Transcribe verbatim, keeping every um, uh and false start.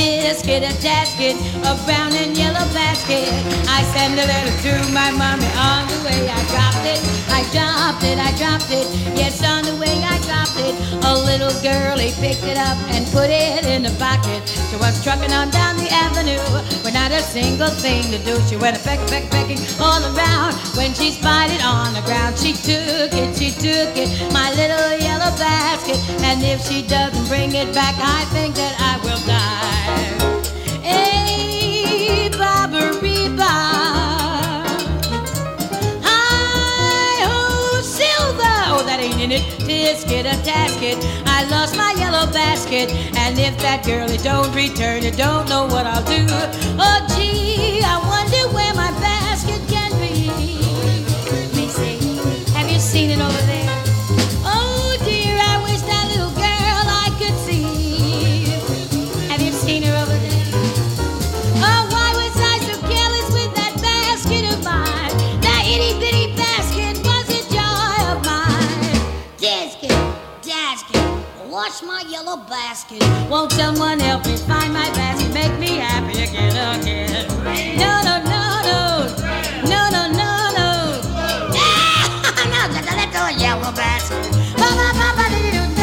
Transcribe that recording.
tisket, a tasket, a brown and yellow basket. I send a letter to my mommy. On the way I dropped it, I dropped it, I dropped it. Yes, on the way I dropped it. A little girlie picked it up and put it in the pocket. She was trucking on down the avenue with not a single thing to do. She went a peck, peck, pecking all around. When she spied it on the ground, she took it, she took it, my little yellow basket. And if she doesn't bring it back, I think that I will die. Hey, Bobbery Bob. Hi-ho, Silver. Oh, that ain't in it. Tisket, a tasket. I lost my yellow basket. And if that girlie don't return it, don't know what I'll do. Oh, gee, I wonder where my basket can be. Let me see. Have you seen it over there? Oh, dear, I wish that little girl I could see. Have you seen her over there? Oh, why was I so careless with that basket of mine? That itty-bitty basket was a joy of mine. Dasket, dasket, wash my yellow basket. Won't someone help me find my basket? Make me happy again, again. No, no, no, no. No, no, no, no. Ah, no, just a little yellow basket. Ba, ba, ba, ba, doo, doo, doo.